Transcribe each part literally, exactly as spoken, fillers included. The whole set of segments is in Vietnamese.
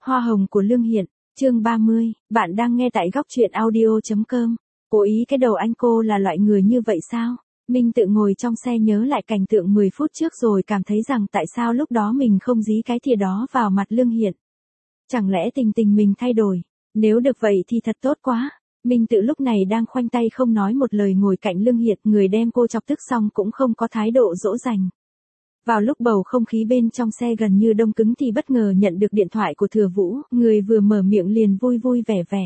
Hoa hồng của Lương Hiện, chương ba mươi, bạn đang nghe tại góc truyện audio chấm com. Cố ý cái đầu anh cô là loại người như vậy sao? Minh tự ngồi trong xe nhớ lại cảnh tượng mười phút trước rồi cảm thấy rằng tại sao lúc đó mình không dí cái thìa đó vào mặt Lương Hiện. Chẳng lẽ tình tình mình thay đổi? Nếu được vậy thì thật tốt quá. Minh tự lúc này đang khoanh tay không nói một lời ngồi cạnh Lương Hiện, người đem cô chọc tức xong cũng không có thái độ dỗ dành. Vào lúc bầu không khí bên trong xe gần như đông cứng thì bất ngờ nhận được điện thoại của Thừa Vũ, người vừa mở miệng liền vui vui vẻ vẻ.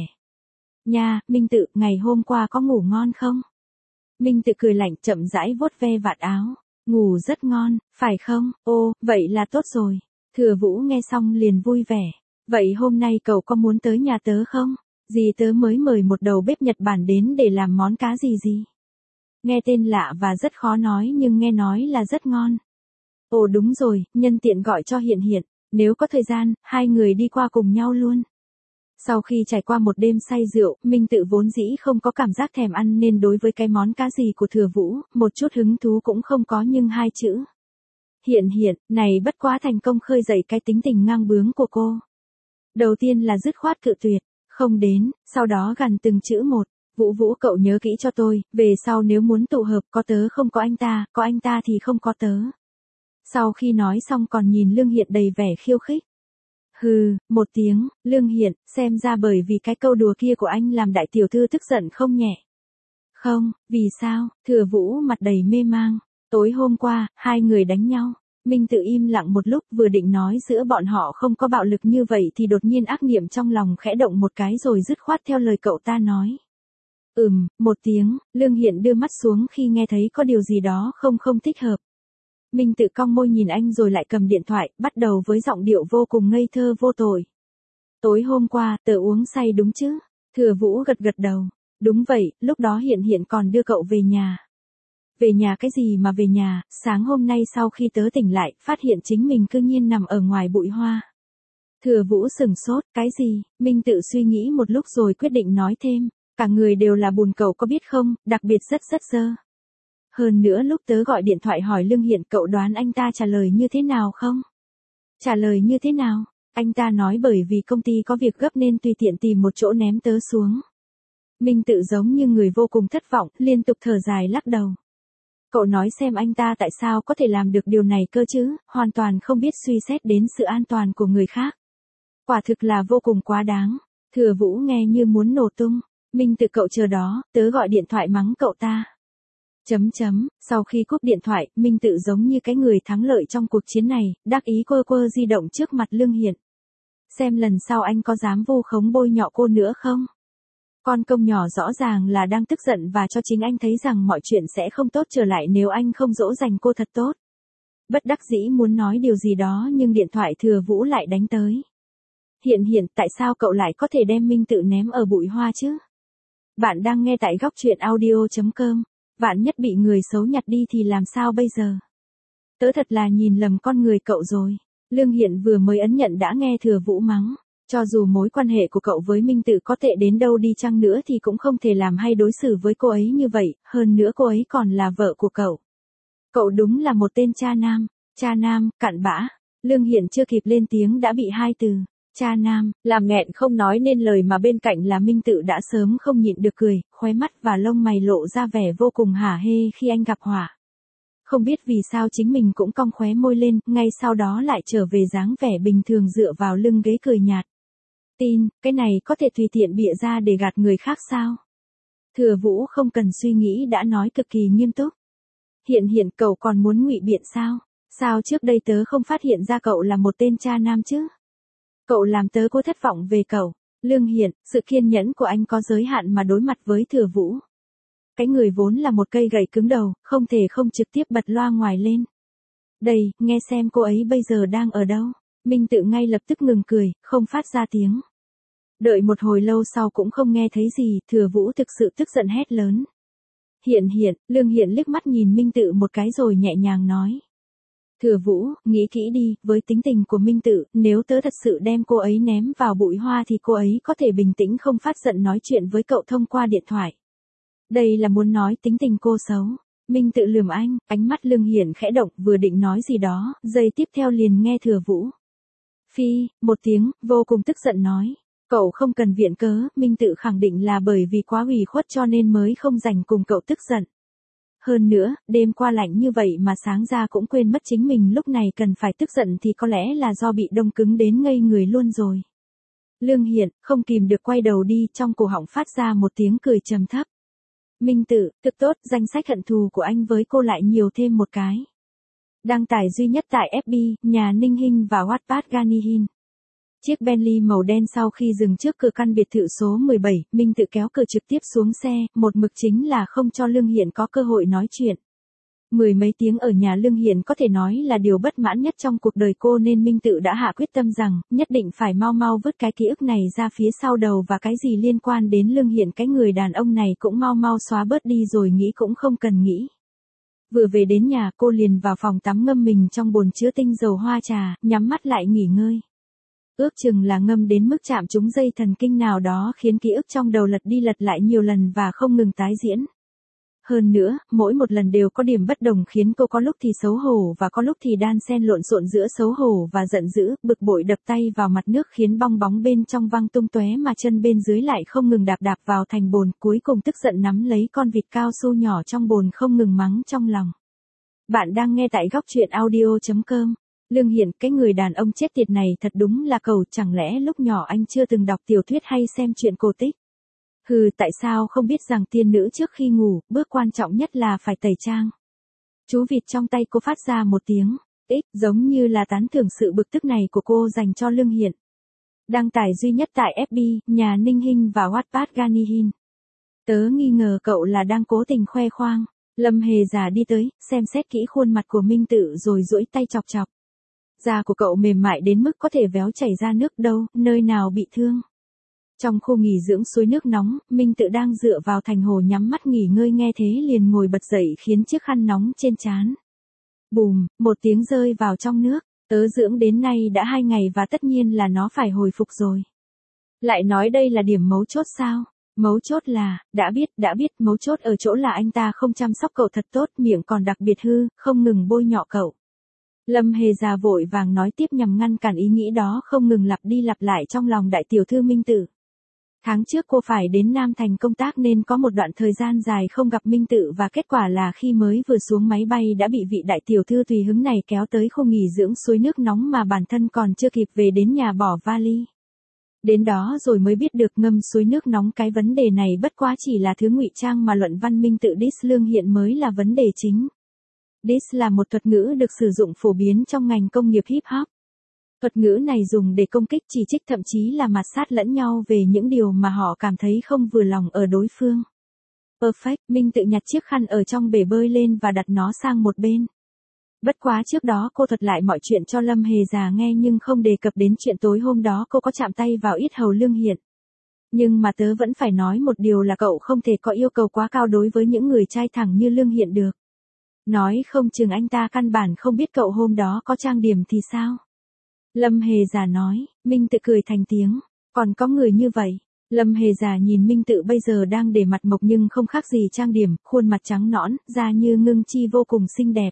Nha, Minh tự, ngày hôm qua có ngủ ngon không? Minh tự cười lạnh chậm rãi vuốt ve vạt áo. Ngủ rất ngon, phải không? Ô, vậy là tốt rồi. Thừa Vũ nghe xong liền vui vẻ. Vậy hôm nay cậu có muốn tới nhà tớ không? Dì tớ mới mời một đầu bếp Nhật Bản đến để làm món cá gì gì. Nghe tên lạ và rất khó nói nhưng nghe nói là rất ngon. Ồ đúng rồi, nhân tiện gọi cho Hiện Hiện, nếu có thời gian, hai người đi qua cùng nhau luôn. Sau khi trải qua một đêm say rượu, Minh tự vốn dĩ không có cảm giác thèm ăn nên đối với cái món cá gì của Thừa Vũ, một chút hứng thú cũng không có nhưng hai chữ. Hiện Hiện, này bất quá thành công khơi dậy cái tính tình ngang bướng của cô. Đầu tiên là dứt khoát cự tuyệt, không đến, sau đó gằn từng chữ một. Vũ Vũ cậu nhớ kỹ cho tôi, về sau nếu muốn tụ hợp có tớ không có anh ta, có anh ta thì không có tớ. Sau khi nói xong còn nhìn Lương Hiện đầy vẻ khiêu khích. Hừ, một tiếng, Lương Hiện, xem ra bởi vì cái câu đùa kia của anh làm đại tiểu thư tức giận không nhẹ. Không, vì sao? Thừa Vũ mặt đầy mê mang. Tối hôm qua, hai người đánh nhau. Minh tự im lặng một lúc vừa định nói giữa bọn họ không có bạo lực như vậy thì đột nhiên ác niệm trong lòng khẽ động một cái rồi dứt khoát theo lời cậu ta nói. Ừm, một tiếng, Lương Hiện đưa mắt xuống khi nghe thấy có điều gì đó không không thích hợp. Minh tự cong môi nhìn anh rồi lại cầm điện thoại, bắt đầu với giọng điệu vô cùng ngây thơ vô tội. Tối hôm qua, tớ uống say đúng chứ? Thừa Vũ gật gật đầu. Đúng vậy, lúc đó Hiện Hiện còn đưa cậu về nhà. Về nhà cái gì mà về nhà, sáng hôm nay sau khi tớ tỉnh lại, phát hiện chính mình cư nhiên nằm ở ngoài bụi hoa. Thừa Vũ sửng sốt, cái gì? Minh tự suy nghĩ một lúc rồi quyết định nói thêm. Cả người đều là bùn cậu có biết không, đặc biệt rất rất dơ. Hơn nữa lúc tớ gọi điện thoại hỏi Lương Hiện cậu đoán anh ta trả lời như thế nào không? Trả lời như thế nào? Anh ta nói bởi vì công ty có việc gấp nên tùy tiện tìm một chỗ ném tớ xuống. Minh tự giống như người vô cùng thất vọng, liên tục thở dài lắc đầu. Cậu nói xem anh ta tại sao có thể làm được điều này cơ chứ, hoàn toàn không biết suy xét đến sự an toàn của người khác. Quả thực là vô cùng quá đáng. Thừa Vũ nghe như muốn nổ tung. Minh tự cậu chờ đó, tớ gọi điện thoại mắng cậu ta. Chấm chấm, sau khi cúp điện thoại, Minh tự giống như cái người thắng lợi trong cuộc chiến này, đắc ý quơ quơ di động trước mặt Lương Hiện. Xem lần sau anh có dám vu khống bôi nhọ cô nữa không? Con công nhỏ rõ ràng là đang tức giận và cho chính anh thấy rằng mọi chuyện sẽ không tốt trở lại nếu anh không dỗ dành cô thật tốt. Bất đắc dĩ muốn nói điều gì đó nhưng điện thoại Thừa Vũ lại đánh tới. Hiện Hiện, tại sao cậu lại có thể đem Minh tự ném ở bụi hoa chứ? Bạn đang nghe tại góc truyện audio chấm com. Vạn nhất bị người xấu nhặt đi thì làm sao bây giờ? Tớ thật là nhìn lầm con người cậu rồi. Lương Hiện vừa mới ấn nhận đã nghe Thừa Vũ mắng. Cho dù mối quan hệ của cậu với Minh tự có tệ đến đâu đi chăng nữa thì cũng không thể làm hay đối xử với cô ấy như vậy, hơn nữa cô ấy còn là vợ của cậu. Cậu đúng là một tên cha nam. Cha nam, cặn bã. Lương Hiện chưa kịp lên tiếng đã bị hai từ cha nam làm nghẹn không nói nên lời mà bên cạnh là Minh tự đã sớm không nhịn được cười, khóe mắt và lông mày lộ ra vẻ vô cùng hả hê khi anh gặp họa. Không biết vì sao chính mình cũng cong khóe môi lên, ngay sau đó lại trở về dáng vẻ bình thường dựa vào lưng ghế cười nhạt. Tin, cái này có thể tùy tiện bịa ra để gạt người khác sao? Thừa Vũ không cần suy nghĩ đã nói cực kỳ nghiêm túc. Hiện Hiện, cậu còn muốn ngụy biện sao? Sao trước đây tớ không phát hiện ra cậu là một tên cha nam chứ? Cậu làm tớ có thất vọng về cậu. Lương Hiện, sự kiên nhẫn của anh có giới hạn mà đối mặt với Thừa Vũ. Cái người vốn là một cây gậy cứng đầu, không thể không trực tiếp bật loa ngoài lên. Đây, nghe xem cô ấy bây giờ đang ở đâu. Minh tự ngay lập tức ngừng cười, không phát ra tiếng. Đợi một hồi lâu sau cũng không nghe thấy gì, Thừa Vũ thực sự tức giận hét lớn. Hiện Hiện, Lương Hiện liếc mắt nhìn Minh tự một cái rồi nhẹ nhàng nói. Thừa Vũ, nghĩ kỹ đi, với tính tình của Minh tự, nếu tớ thật sự đem cô ấy ném vào bụi hoa thì cô ấy có thể bình tĩnh không phát giận nói chuyện với cậu thông qua điện thoại. Đây là muốn nói tính tình cô xấu. Minh tự lườm anh, ánh mắt Lương Hiện khẽ động vừa định nói gì đó, giây tiếp theo liền nghe Thừa Vũ Phi, một tiếng, vô cùng tức giận nói. Cậu không cần viện cớ, Minh Tự khẳng định là bởi vì quá ủy khuất cho nên mới không dành cùng cậu tức giận. Hơn nữa, đêm qua lạnh như vậy mà sáng ra cũng quên mất chính mình lúc này cần phải tức giận thì có lẽ là do bị đông cứng đến ngây người luôn rồi. Lương Hiện, không kìm được quay đầu đi, trong cổ họng phát ra một tiếng cười trầm thấp. Minh Tự, thực tốt, danh sách hận thù của anh với cô lại nhiều thêm một cái. Đăng tải duy nhất tại ép bê, nhà Ninh Hinh và Wattpad Ganihin. Chiếc Bentley màu đen sau khi dừng trước cửa căn biệt thự số mười bảy, Minh Tự kéo cửa trực tiếp xuống xe, một mực chính là không cho Lương Hiện có cơ hội nói chuyện. Mười mấy tiếng ở nhà Lương Hiện có thể nói là điều bất mãn nhất trong cuộc đời cô nên Minh Tự đã hạ quyết tâm rằng, nhất định phải mau mau vứt cái ký ức này ra phía sau đầu và cái gì liên quan đến Lương Hiện cái người đàn ông này cũng mau mau xóa bớt đi rồi nghĩ cũng không cần nghĩ. Vừa về đến nhà cô liền vào phòng tắm ngâm mình trong bồn chứa tinh dầu hoa trà, nhắm mắt lại nghỉ ngơi. Ước chừng là ngâm đến mức chạm trúng dây thần kinh nào đó khiến ký ức trong đầu lật đi lật lại nhiều lần và không ngừng tái diễn. Hơn nữa, mỗi một lần đều có điểm bất đồng khiến cô có lúc thì xấu hổ và có lúc thì đan xen lộn xộn giữa xấu hổ và giận dữ, bực bội đập tay vào mặt nước khiến bong bóng bên trong văng tung tóe mà chân bên dưới lại không ngừng đạp đạp vào thành bồn, cuối cùng tức giận nắm lấy con vịt cao su nhỏ trong bồn không ngừng mắng trong lòng. Bạn đang nghe tại góc truyện audio chấm com. Lương Hiện, cái người đàn ông chết tiệt này thật đúng là cầu, chẳng lẽ lúc nhỏ anh chưa từng đọc tiểu thuyết hay xem truyện cổ tích? Hừ, tại sao không biết rằng tiên nữ trước khi ngủ, bước quan trọng nhất là phải tẩy trang. Chú vịt trong tay cô phát ra một tiếng, ích, giống như là tán thưởng sự bực tức này của cô dành cho Lương Hiện. Đăng tải duy nhất tại ép bê, nhà Ninh Hinh và Wattpad Ganihin. Tớ nghi ngờ cậu là đang cố tình khoe khoang. Lâm Hề già đi tới, xem xét kỹ khuôn mặt của Minh Tự rồi duỗi tay chọc chọc. Da của cậu mềm mại đến mức có thể véo chảy ra nước đâu, nơi nào bị thương. Trong khu nghỉ dưỡng suối nước nóng, Minh Tự đang dựa vào thành hồ nhắm mắt nghỉ ngơi nghe thế liền ngồi bật dậy khiến chiếc khăn nóng trên trán. Bùm, một tiếng rơi vào trong nước, tớ dưỡng đến nay đã hai ngày và tất nhiên là nó phải hồi phục rồi. Lại nói đây là điểm mấu chốt sao? Mấu chốt là, đã biết, đã biết, mấu chốt ở chỗ là anh ta không chăm sóc cậu thật tốt, miệng còn đặc biệt hư, không ngừng bôi nhọ cậu. Lâm Hề già vội vàng nói tiếp nhằm ngăn cản ý nghĩ đó không ngừng lặp đi lặp lại trong lòng đại tiểu thư Minh Tự. Tháng trước cô phải đến Nam Thành công tác nên có một đoạn thời gian dài không gặp Minh Tự và kết quả là khi mới vừa xuống máy bay đã bị vị đại tiểu thư tùy hứng này kéo tới khu nghỉ dưỡng suối nước nóng mà bản thân còn chưa kịp về đến nhà bỏ vali. Đến đó rồi mới biết được ngâm suối nước nóng cái vấn đề này bất quá chỉ là thứ ngụy trang mà luận văn Minh Tự diss Lương Hiện mới là vấn đề chính. Diss là một thuật ngữ được sử dụng phổ biến trong ngành công nghiệp hip hop. Thuật ngữ này dùng để công kích chỉ trích thậm chí là mạt sát lẫn nhau về những điều mà họ cảm thấy không vừa lòng ở đối phương. Perfect, Minh Tự nhặt chiếc khăn ở trong bể bơi lên và đặt nó sang một bên. Bất quá trước đó cô thuật lại mọi chuyện cho Lâm Hề già nghe nhưng không đề cập đến chuyện tối hôm đó cô có chạm tay vào yết hầu Lương Hiện. Nhưng mà tớ vẫn phải nói một điều là cậu không thể có yêu cầu quá cao đối với những người trai thẳng như Lương Hiện được. Nói không chừng anh ta căn bản không biết cậu hôm đó có trang điểm thì sao? Lâm Hề già nói, Minh Tự cười thành tiếng, còn có người như vậy. Lâm Hề già nhìn Minh Tự bây giờ đang để mặt mộc nhưng không khác gì trang điểm, khuôn mặt trắng nõn, da như ngưng chi vô cùng xinh đẹp.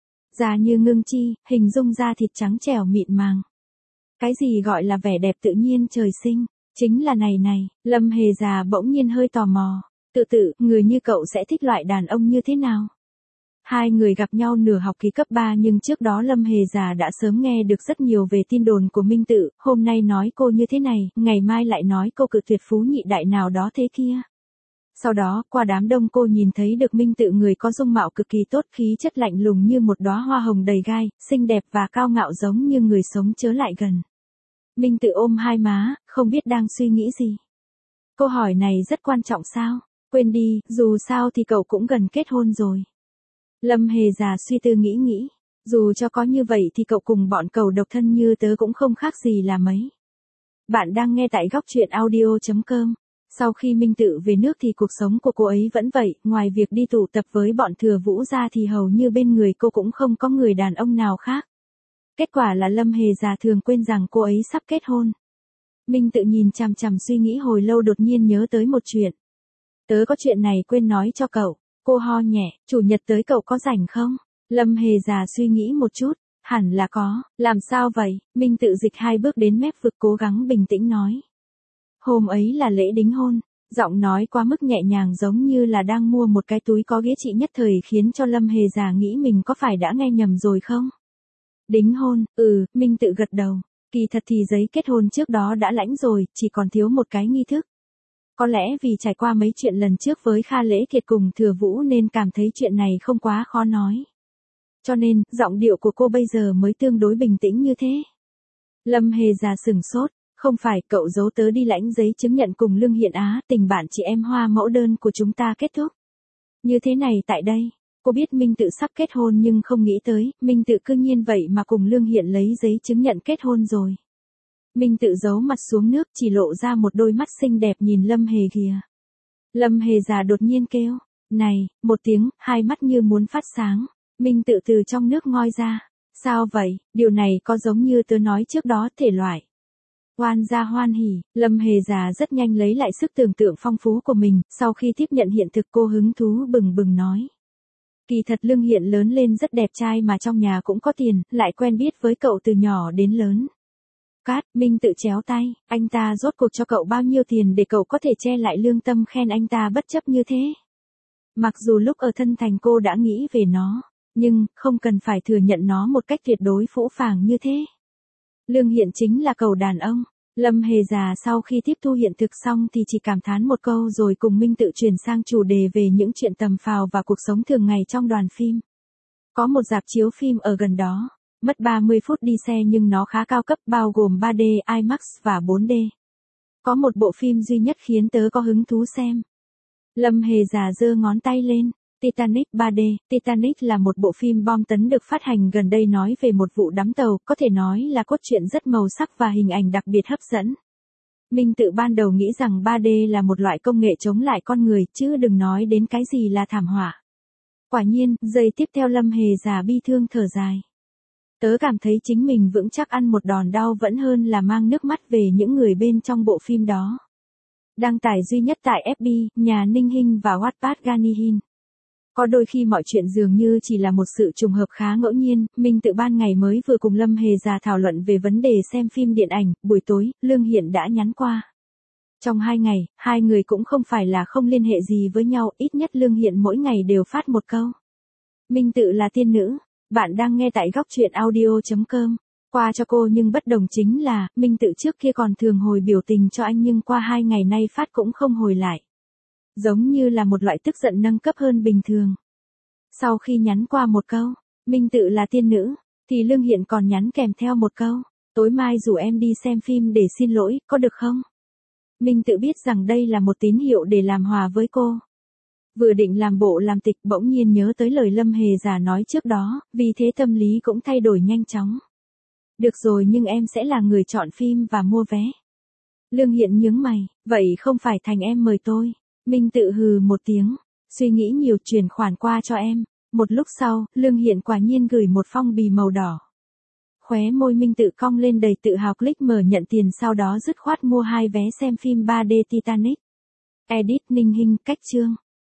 Da như ngưng chi, hình dung da thịt trắng trẻo mịn màng. Cái gì gọi là vẻ đẹp tự nhiên trời sinh, chính là này này, Lâm Hề già bỗng nhiên hơi tò mò, tự tự, người như cậu sẽ thích loại đàn ông như thế nào? Hai người gặp nhau nửa học kỳ cấp ba nhưng trước đó Lâm Hề già đã sớm nghe được rất nhiều về tin đồn của Minh Tự, hôm nay nói cô như thế này, ngày mai lại nói cô cự tuyệt phú nhị đại nào đó thế kia. Sau đó, qua đám đông cô nhìn thấy được Minh Tự người có dung mạo cực kỳ tốt, khí chất lạnh lùng như một đóa hoa hồng đầy gai, xinh đẹp và cao ngạo giống như người sống chớ lại gần. Minh Tự ôm hai má, không biết đang suy nghĩ gì. Câu hỏi này rất quan trọng sao? Quên đi, dù sao thì cậu cũng gần kết hôn rồi. Lâm Hề già suy tư nghĩ nghĩ, dù cho có như vậy thì cậu cùng bọn cậu độc thân như tớ cũng không khác gì là mấy. Bạn đang nghe tại góc truyện audio chấm com. Sau khi Minh Tự về nước thì cuộc sống của cô ấy vẫn vậy, ngoài việc đi tụ tập với bọn thừa vũ ra thì hầu như bên người cô cũng không có người đàn ông nào khác. Kết quả là Lâm Hề già thường quên rằng cô ấy sắp kết hôn. Minh Tự nhìn chằm chằm suy nghĩ hồi lâu đột nhiên nhớ tới một chuyện. Tớ có chuyện này quên nói cho cậu. Cô ho nhẹ, chủ nhật tới cậu có rảnh không? Lâm Hề già suy nghĩ một chút. Hẳn là có, làm sao vậy? Minh Tự dịch hai bước đến mép vực cố gắng bình tĩnh nói. Hôm ấy là lễ đính hôn, giọng nói quá mức nhẹ nhàng giống như là đang mua một cái túi có ghế trị nhất thời khiến cho Lâm Hề già nghĩ mình có phải đã nghe nhầm rồi không? Đính hôn, ừ, Minh Tự gật đầu. Kỳ thật thì giấy kết hôn trước đó đã lãnh rồi, chỉ còn thiếu một cái nghi thức. Có lẽ vì trải qua mấy chuyện lần trước với Kha Lễ Kiệt cùng Thừa Vũ nên cảm thấy chuyện này không quá khó nói. Cho nên, giọng điệu của cô bây giờ mới tương đối bình tĩnh như thế. Lâm Hề già sửng sốt, không phải cậu giấu tớ đi lãnh giấy chứng nhận cùng Lương Hiện Á, tình bạn chị em Hoa mẫu đơn của chúng ta kết thúc. Như thế này tại đây, cô biết Minh Tự sắp kết hôn nhưng không nghĩ tới, Minh Tự cư nhiên vậy mà cùng Lương Hiện lấy giấy chứng nhận kết hôn rồi. Minh Tự giấu mặt xuống nước chỉ lộ ra một đôi mắt xinh đẹp nhìn Lâm Hề kìa. Lâm Hề già đột nhiên kêu, này, một tiếng, hai mắt như muốn phát sáng. Minh Tự từ trong nước ngoi ra. Sao vậy, điều này có giống như tớ nói trước đó thể loại. Oan gia hoan hỉ, Lâm Hề già rất nhanh lấy lại sức tưởng tượng phong phú của mình, sau khi tiếp nhận hiện thực cô hứng thú bừng bừng nói. Kỳ thật Lương Hiện lớn lên rất đẹp trai mà trong nhà cũng có tiền, lại quen biết với cậu từ nhỏ đến lớn. Cát, Minh Tự chéo tay, anh ta rốt cuộc cho cậu bao nhiêu tiền để cậu có thể che lại lương tâm khen anh ta bất chấp như thế. Mặc dù lúc ở thân thành cô đã nghĩ về nó, nhưng không cần phải thừa nhận nó một cách tuyệt đối phũ phàng như thế. Lương Hiện chính là cậu đàn ông. Lâm Hề già sau khi tiếp thu hiện thực xong thì chỉ cảm thán một câu rồi cùng Minh Tự chuyển sang chủ đề về những chuyện tầm phào và cuộc sống thường ngày trong đoàn phim. Có một rạp chiếu phim ở gần đó, mất ba mươi phút đi xe nhưng nó khá cao cấp bao gồm ba D, IMAX và bốn D. Có một bộ phim duy nhất khiến tớ có hứng thú xem. Lâm Hề già giơ ngón tay lên. Titanic ba D. Titanic là một bộ phim bom tấn được phát hành gần đây nói về một vụ đắm tàu, có thể nói là cốt truyện rất màu sắc và hình ảnh đặc biệt hấp dẫn. Minh Tự ban đầu nghĩ rằng ba D là một loại công nghệ chống lại con người, chứ đừng nói đến cái gì là thảm họa. Quả nhiên, giây tiếp theo Lâm Hề già bi thương thở dài. Tớ cảm thấy chính mình vững chắc ăn một đòn đau vẫn hơn là mang nước mắt về những người bên trong bộ phim đó. Đăng tải duy nhất tại ép bê, nhà Ninh Hinh và Wattpad Ganihin. Có đôi khi mọi chuyện dường như chỉ là một sự trùng hợp khá ngẫu nhiên, Minh Tự ban ngày mới vừa cùng Lâm Hề già thảo luận về vấn đề xem phim điện ảnh, buổi tối, Lương Hiện đã nhắn qua. Trong hai ngày, hai người cũng không phải là không liên hệ gì với nhau, ít nhất Lương Hiện mỗi ngày đều phát một câu. Minh Tự là tiên nữ, bạn đang nghe tại góc truyện audio chấm com. Qua cho cô nhưng bất đồng chính là, Minh Tự trước kia còn thường hồi biểu tình cho anh nhưng qua hai ngày nay phát cũng không hồi lại. Giống như là một loại tức giận nâng cấp hơn bình thường. Sau khi nhắn qua một câu, Minh Tự là tiên nữ, thì Lương Hiện còn nhắn kèm theo một câu, tối mai rủ em đi xem phim để xin lỗi, có được không? Minh Tự biết rằng đây là một tín hiệu để làm hòa với cô. Vừa định làm bộ làm tịch bỗng nhiên nhớ tới lời Lâm Hề già nói trước đó, vì thế tâm lý cũng thay đổi nhanh chóng. Được rồi nhưng em sẽ là người chọn phim và mua vé. Lương Hiện nhướng mày, vậy không phải thành em mời tôi. Minh Tự hừ một tiếng, suy nghĩ nhiều chuyển khoản qua cho em. Một lúc sau, Lương Hiện quả nhiên gửi một phong bì màu đỏ. Khóe môi Minh Tự cong lên đầy tự hào click mở nhận tiền sau đó dứt khoát mua hai vé xem phim ba D Titanic. Edit Ninh Hinh cách chương.